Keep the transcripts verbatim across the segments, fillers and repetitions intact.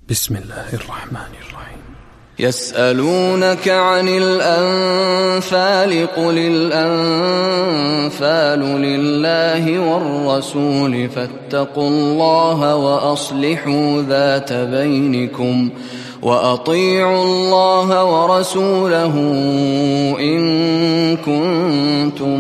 بسم الله الرحمن الرحيم. يسألونك عن الأنفال قل الأنفال لله والرسول فاتقوا الله وأصلحوا ذات بينكم وأطيعوا الله ورسوله إن كنتم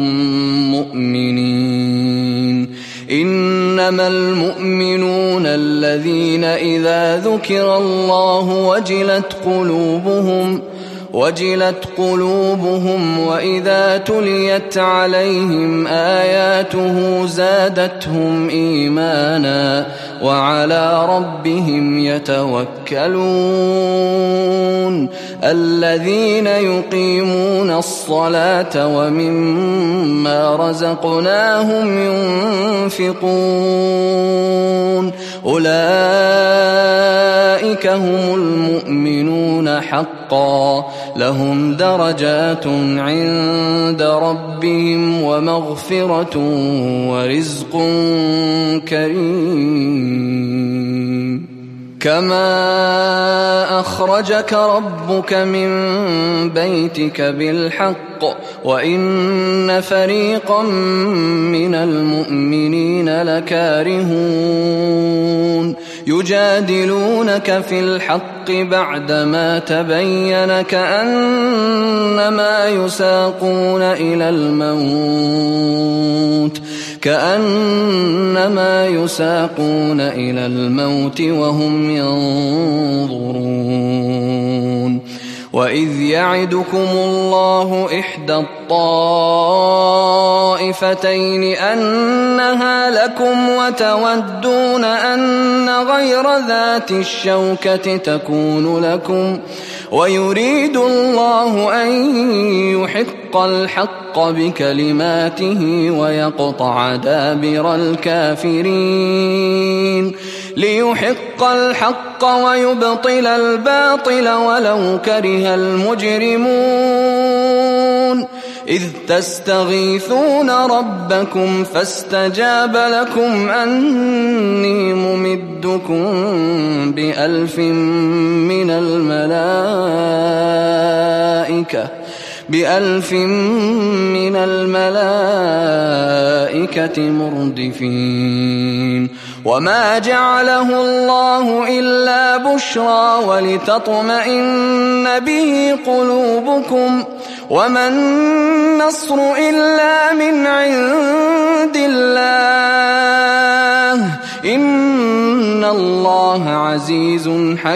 مؤمنين. إنما المؤمنون الذين إذا ذكر الله وجلت قلوبهم وجلت قلوبهم وإذا تليت عليهم آياته زادتهم إيمانا وعلى ربهم يتوكلون. الذين يقيمون الصلاة ومما رزقناهم ينفقون أولئك هم المؤمنون حقا لهم درجات عند ربهم ومغفرة ورزق كريم. كما أخرجك ربك من بيتك بالحق وإن فريقا من المؤمنين لكارهون يجادلونك في الحق بعدما تبين كأنما يساقون إلى الموت كأنما يساقون إلى الموت وهم ينظرون. وإذ يعدكم الله إحدى الطائفتين أنها لكم وتودون أن غير ذات الشوكة تكون لكم ويريد الله أن يحق الحق بكلماته ويقطع دابر الكافرين ليحق الحق ويبطل الباطل ولو كره المجرمون. إذ تستغيثون ربكم فاستجاب لكم أني ممدكم بألف من الملائكة بألف من الملائكة مردفين. وما جعله الله إلا بشرى ولتطمئن به قلوبكم وما النصر إلا من عند الله إن الله عزيز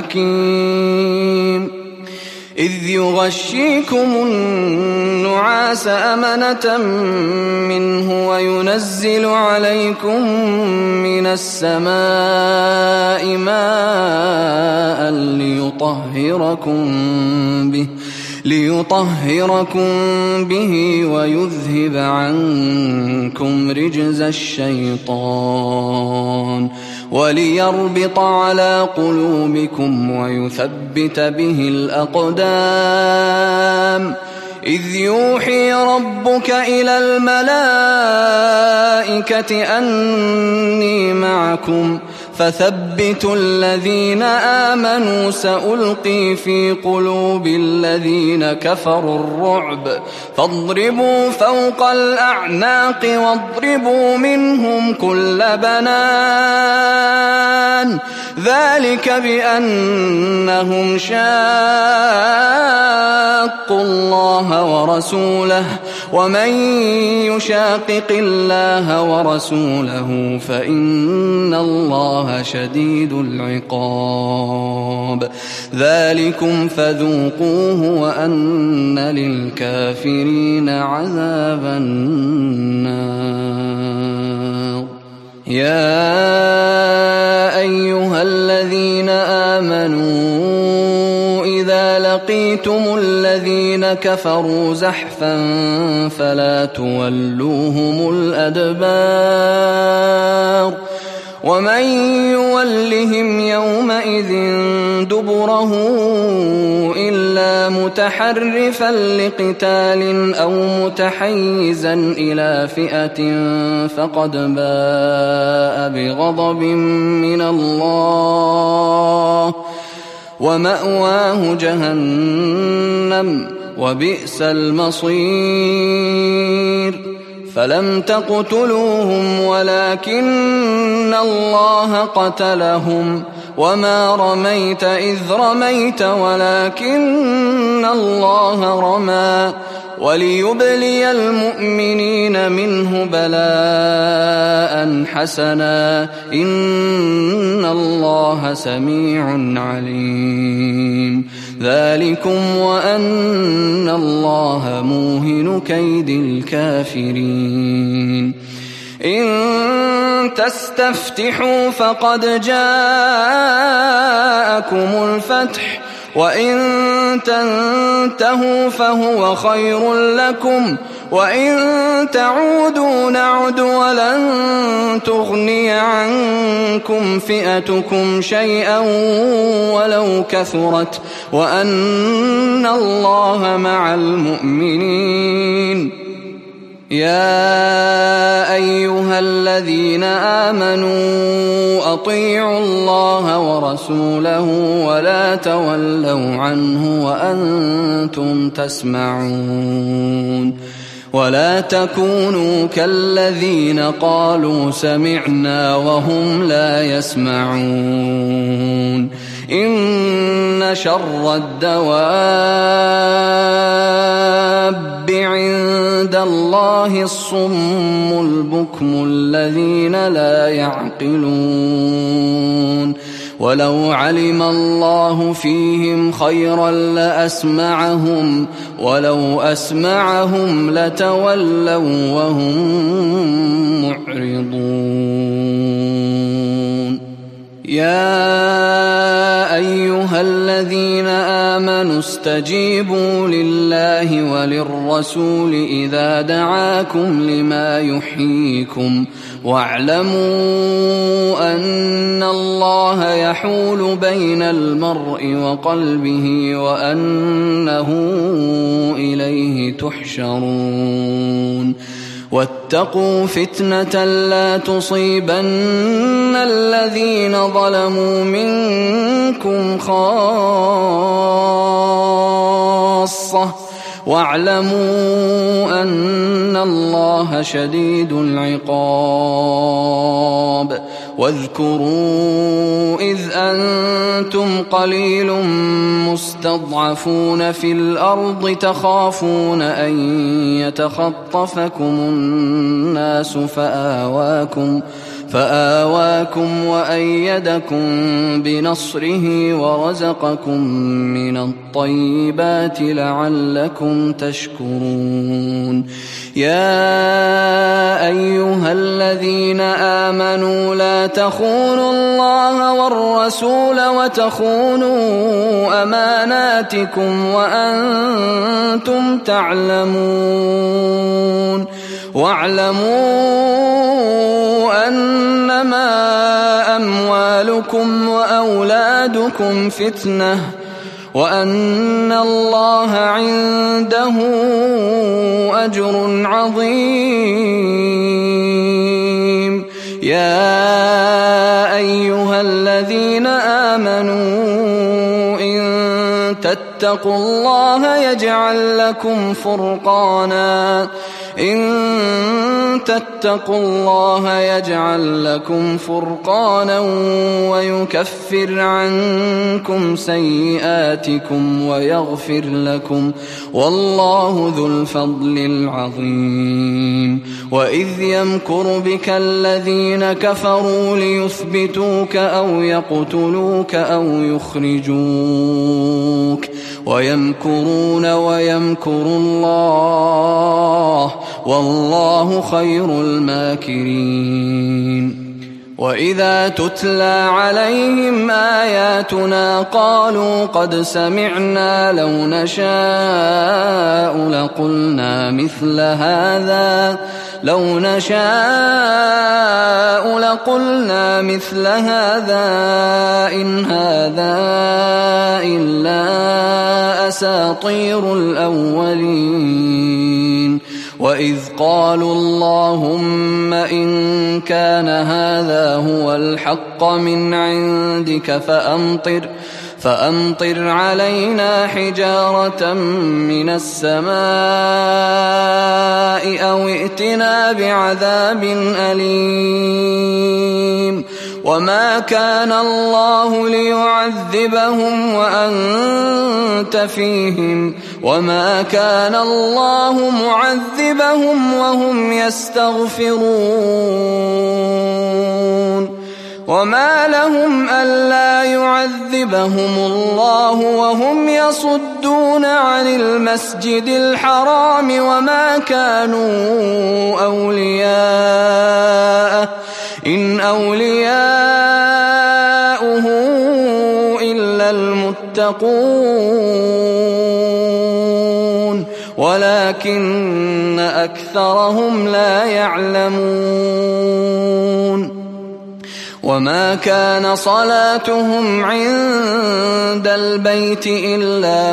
حكيم. إذ يغشيكم النعاس أمنة منه وينزل عليكم من السماء ماء ليطهركم به ليطهركم به ويذهب عنكم رجز الشيطان وليربط على قلوبكم ويثبت به الأقدام. إذ يوحي ربك إلى الملائكة أني معكم فثبتوا الذين آمنوا سألقي في قلوب الذين كفروا الرعب فاضربوا فوق الأعناق واضربوا منهم كل بنان ذلك بأنهم شاقوا الله ورسوله ومن يشاقق الله ورسوله فإن الله شديد العقاب. ذلكم فذوقوه وأن للكافرين عذاب النار. يا أيها الذين آمنوا إذا لقيتم الذين كفروا زحفا فلا تولوهم الأدبار ومن يولهم يومئذ دبره إلا متحرفا لقتال أو متحيزا إلى فئة فقد باء بغضب من الله ومأواه جهنم وبئس المصير فلم تقتلوهم ولكن الله قتلهم وما رميت إذ رميت ولكن الله رمى وليبلي المؤمنين منه بلاء حسنا إن الله سميع عليم ذلكم وأن الله موهن كيد الكافرين إن تستفتحوا فقد جاءكم الفتح وإن تنتهوا فهو خير لكم وإن تعودوا نعد ولن تغني عنكم فئتكم شيئا ولو كثرت وأن الله مع المؤمنين يا أيها الذين آمنوا أطيعوا الله ورسوله ولا تولوا عنه وأنتم تسمعون ولا تكونوا كالذين قالوا سمعنا وهم لا يسمعون إن شر الدواب عند الله الصم البكم الذين لا يعقلون ولو علم الله فيهم خيرا لأسمعهم ولو أسمعهم لتولوا وهم معرضون يا أيها الذين آمنوا استجيبوا لله وللرسول إذا دعاكم لما يحييكم واعلموا أن الله يحول بين المرء وقلبه وأنه إليه تحشرون واتقوا فتنة لا تصيبن الذين ظلموا منكم خاصة واعلموا أن الله شديد العقاب واذكروا إذ أنتم قليل مستضعفون في الأرض تخافون أن يتخطفكم الناس فآواكم فآواكم وأيدكم بنصره ورزقكم من الطيبات لعلكم تشكرون يا أيها الذين آمنوا لا تخونوا الله والرسول وتخونوا أماناتكم وأنتم تعلمون واعلموا أنما أموالكم وأولادكم فتنة وأن الله عنده أجر عظيم يا أيها الذين آمنوا إن تتقوا الله يجعل لكم فرقانا إن تتقوا الله يجعل لكم فرقانا ويكفر عنكم سيئاتكم ويغفر لكم والله ذو الفضل العظيم وإذ يمكر بك الذين كفروا ليثبتوك أو يقتلوك أو يخرجوك ويمكرون ويمكر الله والله خير الماكرين وإذا تتلى عليهم آياتنا قالوا قد سمعنا لو نشاء لقلنا مثل هذا لو نشاء لقلنا مثل هذا إن هذا إلا أساطير الأولين وإذ قالوا اللهم إن كان هذا هو الحق الحق من عندك فأمطر فأمطر علينا حجارة من السماء أو ائتنا بعذاب أليم وما كان الله ليعذبهم وأنت فيهم وما كان الله معذبهم وهم يستغفرون وما لهم ألا يعذبهم الله وهم يصدون عن المسجد الحرام وما كانوا أولياءه إن أولياؤه إلا المتقون ولكن أكثرهم لا يعلمون وما كان صلاتهم عند البيت إلا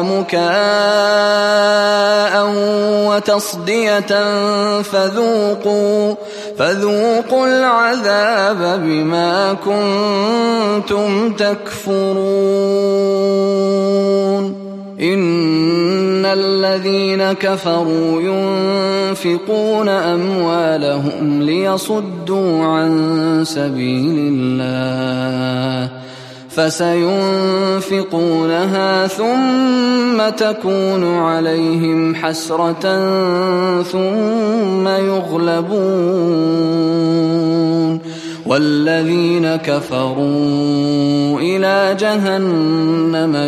مكاء وتصدية فذوقوا فذوقوا العذاب بما كنتم تكفرون إن الذين كفروا ينفقون أموالهم ليصدوا عن سبيل الله فسينفقونها ثم تكون عليهم حسرة ثم يغلبون والذين كفروا إلى جهنم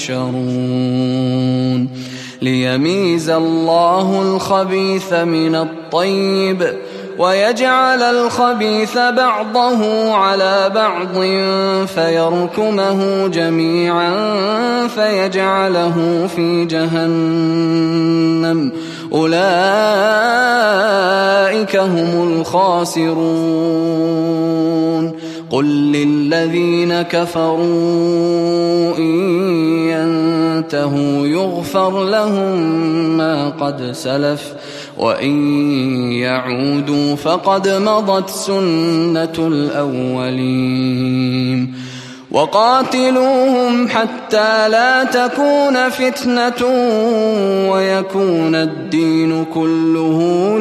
يحشرون ليميز الله الخبيث من الطيب ويجعل الخبيث بعضه على بعض فيركمه جميعا فيجعله في جهنم أولئك هم الخاسرون قل للذين كفروا إن ينتهوا يغفر لهم ما قد سلف وإن يعودوا فقد مضت سنة الأولين وقاتلوهم حتى لا تكون فتنة ويكون الدين كله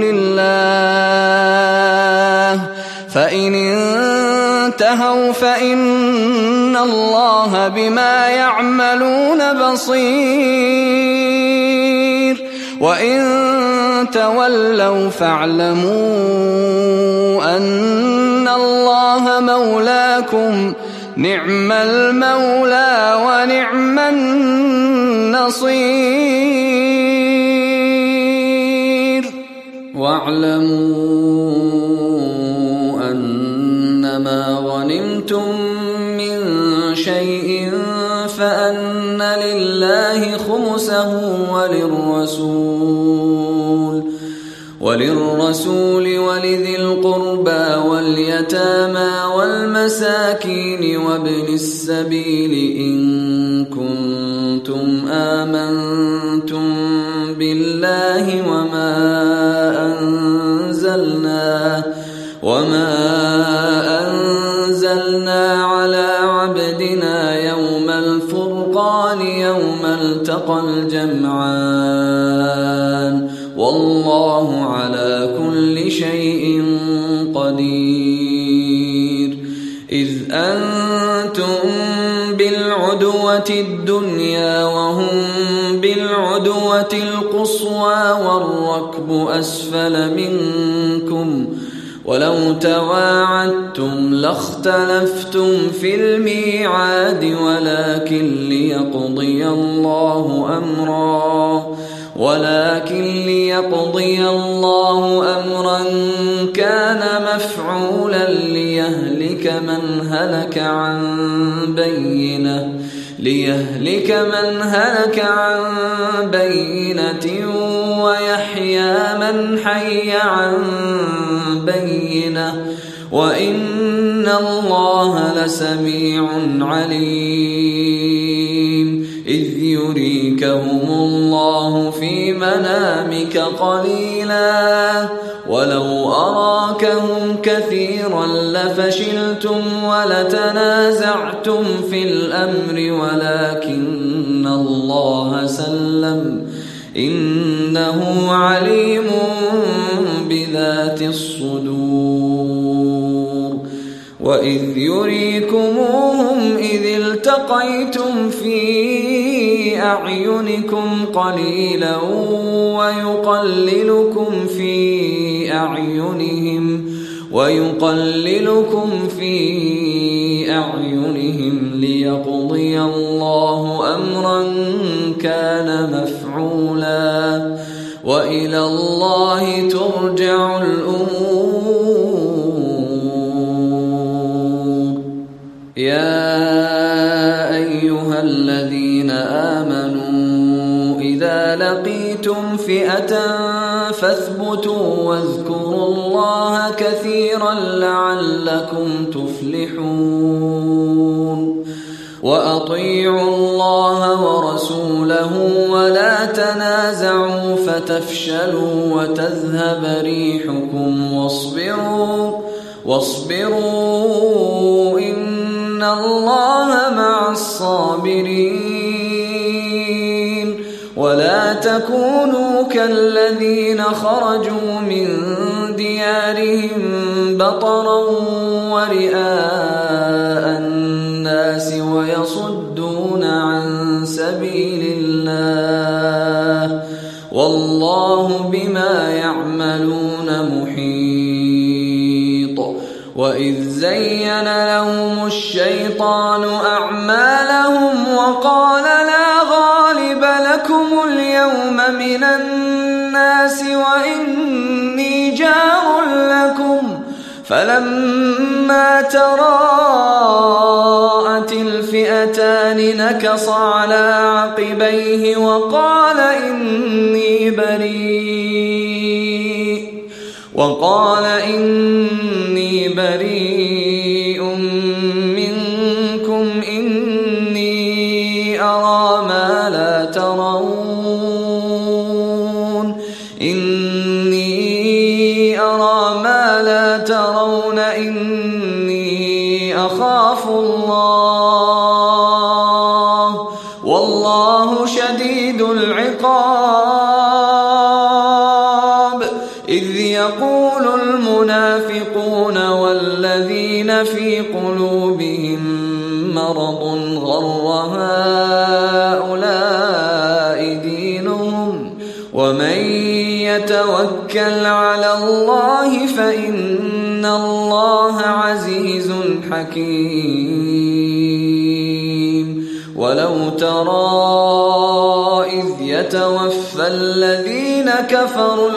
لله فإن انتهوا فإن الله بما يعملون بصير وإن تولوا فاعلموا أن الله مولاكم نعم المولى ونعم النصير واعلموا أنما غنمتم من شيء فأن لله خمسه وللرسول وللرسول ولذي القربى واليتامى والمساكين وابن السبيل إن كنتم آمنتم بالله وما أنزلنا وما أنزلنا على عبدنا يوم الفرقان يوم التقى الجمعان والله على كل شيء قدير إذ أنتم بالعدوة الدنيا وهم بالعدوة القصوى والركب أسفل منكم ولو تواعدتم لاختلفتم في الميعاد ولكن ليقضي الله أمرا ولكن ليقضي الله أمرا كان مفعولا ليهلك من هلك عن بينة ليهلك من هلك عن بينة ويحيى من حي عن بينة وإن الله لسميع عليم إذ يريكهم الله في منامك قليلا ولو أراكهم كثيرا لفشلتم ولتنازعتم في الأمر ولكن الله سلم إنه عليم بذات الصدور وإذ يريكموهم إذ التقيتم في أعينكم قليلا ويقللكم في أعينهم ويقللكم في أعينهم ليقضي الله أمرا كان مفعولا وإلى الله ترجع الأمور. يا أيها الذين آمنوا إذا لقيتم فئة فاثبتوا واذكروا الله كثيرا لعلكم تفلحون وأطيعوا الله ورسوله ولا تنازعوا فتفشلوا وتذهب ريحكم واصبروا واصبروا إن الله مع الصابرين ولا تكونوا كالذين خرجوا من ديارهم بطرا ورئاء الناس ويصدون عن سبيل الله والله بما يعملون محيط. وإذ زين لهم الشيطان أعمالهم وقال لا غالب لكم اليوم من الناس وإني جار لكم فلما تراءت الفئتان نكص على عقبيه وقال إني بريء وقال إني بريء منكم إني أرى ما لا ترون إني أرى ما لا ترون إني أخاف الله والله شديد العقاب. إذ يقول المنافقون والذين في قلوبهم مرض غر هؤلاء دينهم ومن يتوكل على الله فإن الله عزيز حكيم. ولو ترى إذ يتوفى الذين كفروا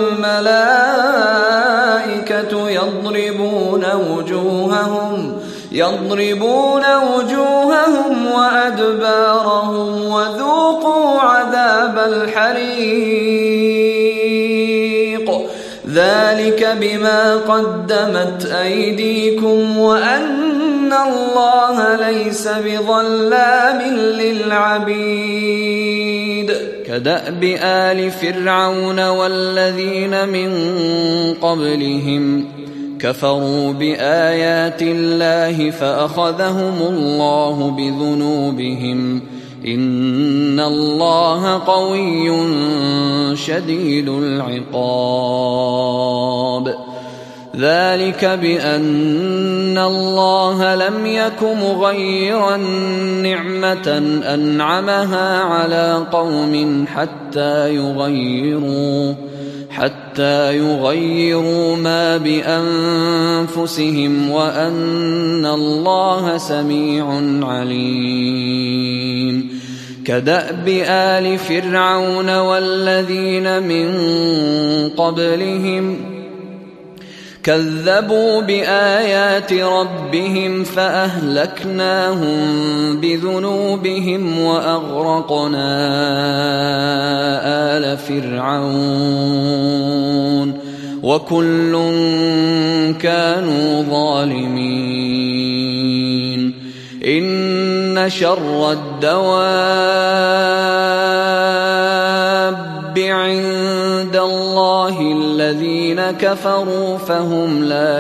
الملائكة يضربون وجوههم يضربون وجوههم وأدبارهم وذوقوا عذاب الحريق ذلك بما قدمت أيديكم وأن الله ليس بظلام للعبيد. كدأب آل فرعون والذين من قبلهم كفروا بآيات الله فأخذهم الله بذنوبهم إن الله قوي شديد العقاب. ذلك بأن الله لم يك مغيرا نعمة أنعمها على قوم حتى يغيروا حتى يغيروا ما بأنفسهم وأن الله سميع عليم. كدأب آل فرعون والذين من قبلهم كذبوا بآيات ربهم فأهلكناهم بذنوبهم وأغرقنا آل فرعون وكل كانوا ظالمين. إن شر الدواب عند الله الذين كفروا فهم لا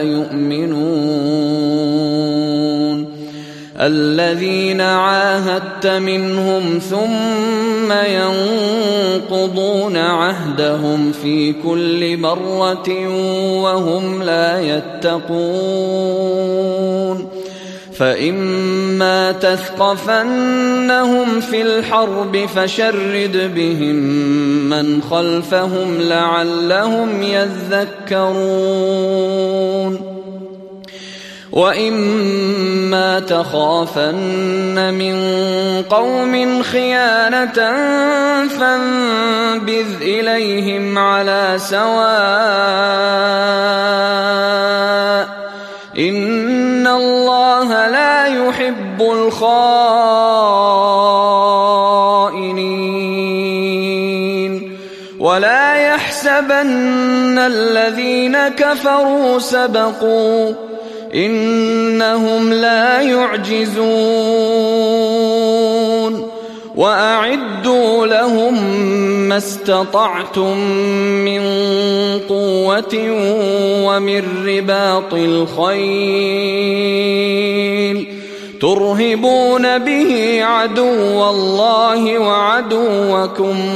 يؤمنون الذين عاهدت منهم ثم ينقضون عهدهم في كل مرة وهم لا يتقون فإما تثقفنهم في الحرب فشرد بهم من خلفهم لعلهم يذكرون وإما تخافن من قوم خيانة فانبذ إليهم على سواء إن الله لا يحب الخائنين ولا يحسبن الذين كفروا سبقوا إنهم لا يعجزون وأعدوا لهم ما استطعتم من قوة ومن رباط الخيل ترهبون به عدو الله وعدوكم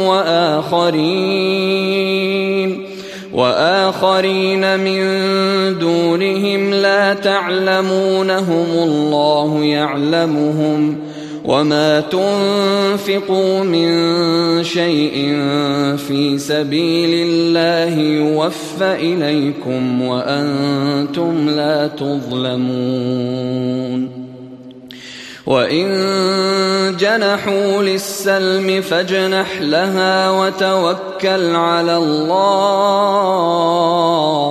وآخرين وآخرين من دونهم لا تعلمونهم الله يعلمهم وما تنفقوا من شيء في سبيل الله يوفى إليكم وأنتم لا تظلمون وإن جنحوا للسلم فاجنح لها وتوكل على الله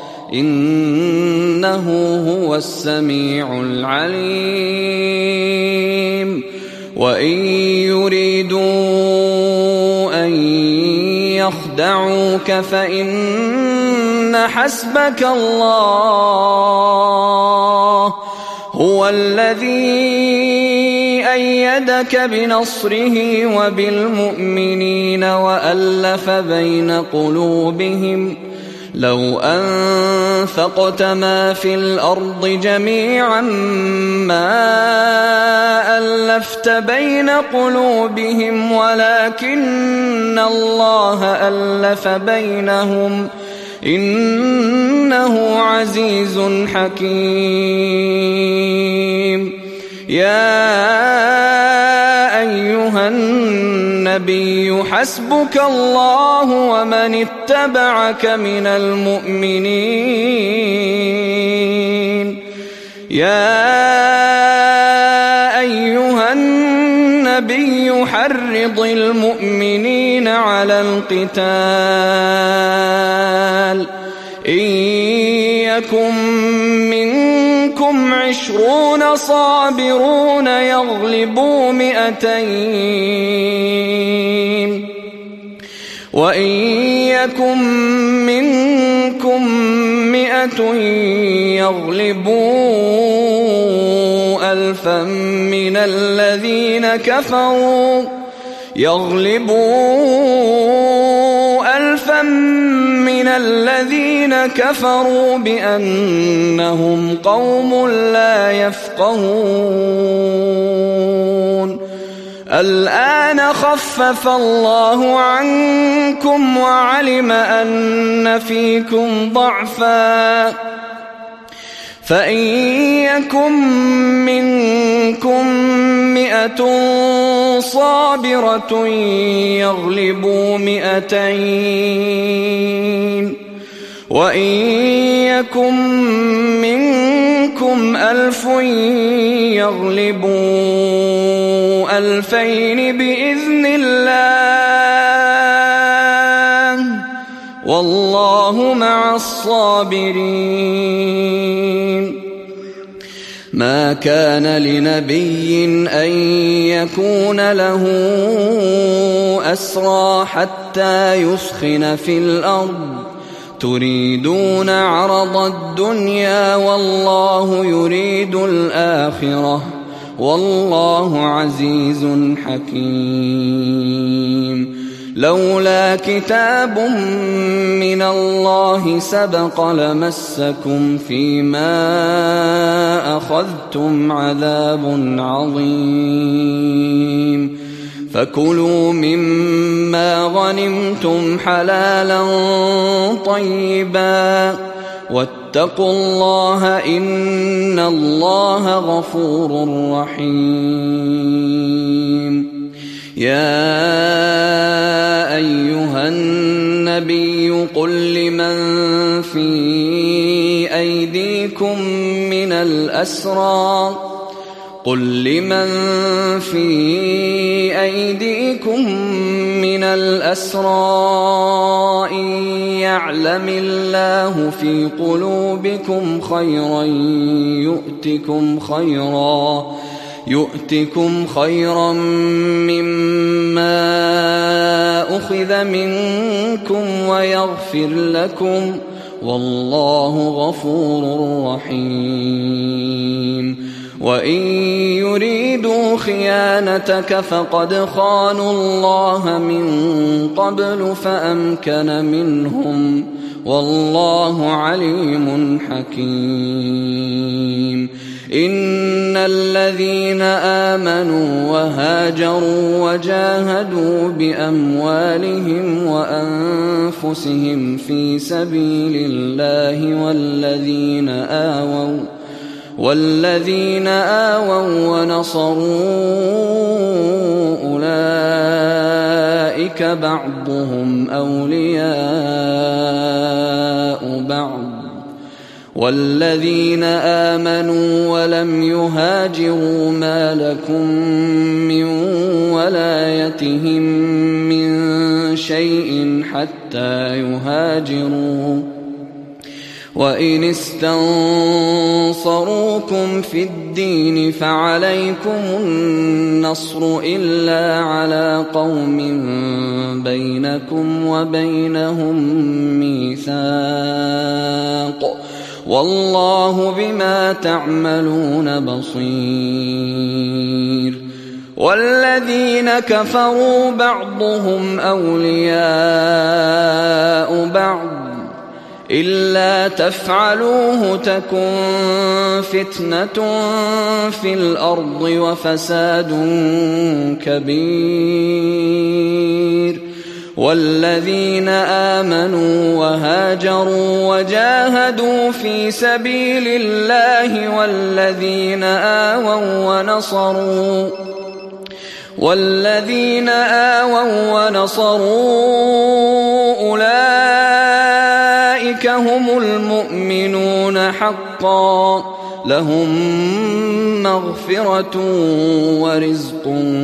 إنه هو السميع العليم وإن يريدوا أن يخدعوك فإن حسبك الله هو الذي أيدك بنصره وبالمؤمنين وألف بين قلوبهم لو أنفقت ما في الأرض جميعا ما ألفت بين قلوبهم ولكن الله ألف بينهم إنه عزيز حكيم يا أيها النبي حسبك الله ومن اتبعك من المؤمنين يا أيها النبي حرض المؤمنين على القتال إن يكن منكم عشرون صابرون يغلبوا مئتين وإن يكن منكم مئة يغلبوا ألفا من الذين كفروا يغلبوا ألفا من الذين كفروا بأنهم قوم لا يفقهون الآن خفف الله عنكم وعلم أن فيكم ضعفا فإن يكن منكم مئة صابرة يغلبوا مئتين وإن يكن منكم ألف يغلبوا ألفين بإذن الله والله مع الصابرين ما كان لنبي أن يكون له أسرى حتى يثخن في الأرض تريدون عرض الدنيا والله يريد الآخرة والله عزيز حكيم. لولا كتاب من الله سبق لمسكم فيما أخذتم عذاب عظيم، فكلوا مما غنمتم حلالا طيبا واتقوا الله إن الله غفور رحيم. يا أيها النبي قل لمن في أيديكم من الأسرى قل لمن في أيديكم من الأسرى إن يعلم الله في قلوبكم خيرا يؤتكم خيرا يؤتكم خيرا مما أخذ منكم ويغفر لكم والله غفور رحيم. وإن يريدوا خيانتك فقد خانوا الله من قبل فأمكن منهم والله عليم حكيم. إن الذين آمنوا وهاجروا وجاهدوا بأموالهم وأنفسهم في سبيل الله والذين آووا والذين آووا ونصروا أولئك بعضهم أولياء بعض والذين آمنوا ولم يهاجروا ما لكم من ولايتهم من شيء حتى يهاجروا وإن استنصروكم في الدين فعليكم النصر إلا على قوم بينكم وبينهم ميثاق والله بما تعملون بصير. والذين كفروا بعضهم أولياء بعض إلا تفعلوه تكن فتنة في الأرض وفساد كبير. والذين آمنوا وهاجروا وجاهدوا في سبيل الله والذين آووا ونصروا والذين آووا ونصروا أولئك هم المؤمنون حقا لهم مغفرة ورزق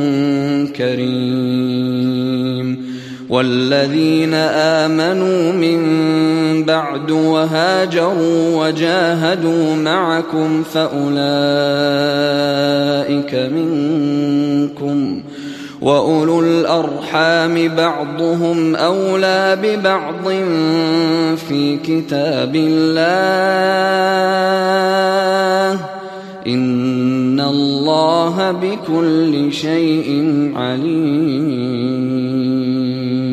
كريم. والذين آمنوا من بعد وهاجروا وجاهدوا معكم فأولئك منكم وأولو الأرحام بعضهم أولى ببعض في كتاب الله إن الله بكل شيء عليم.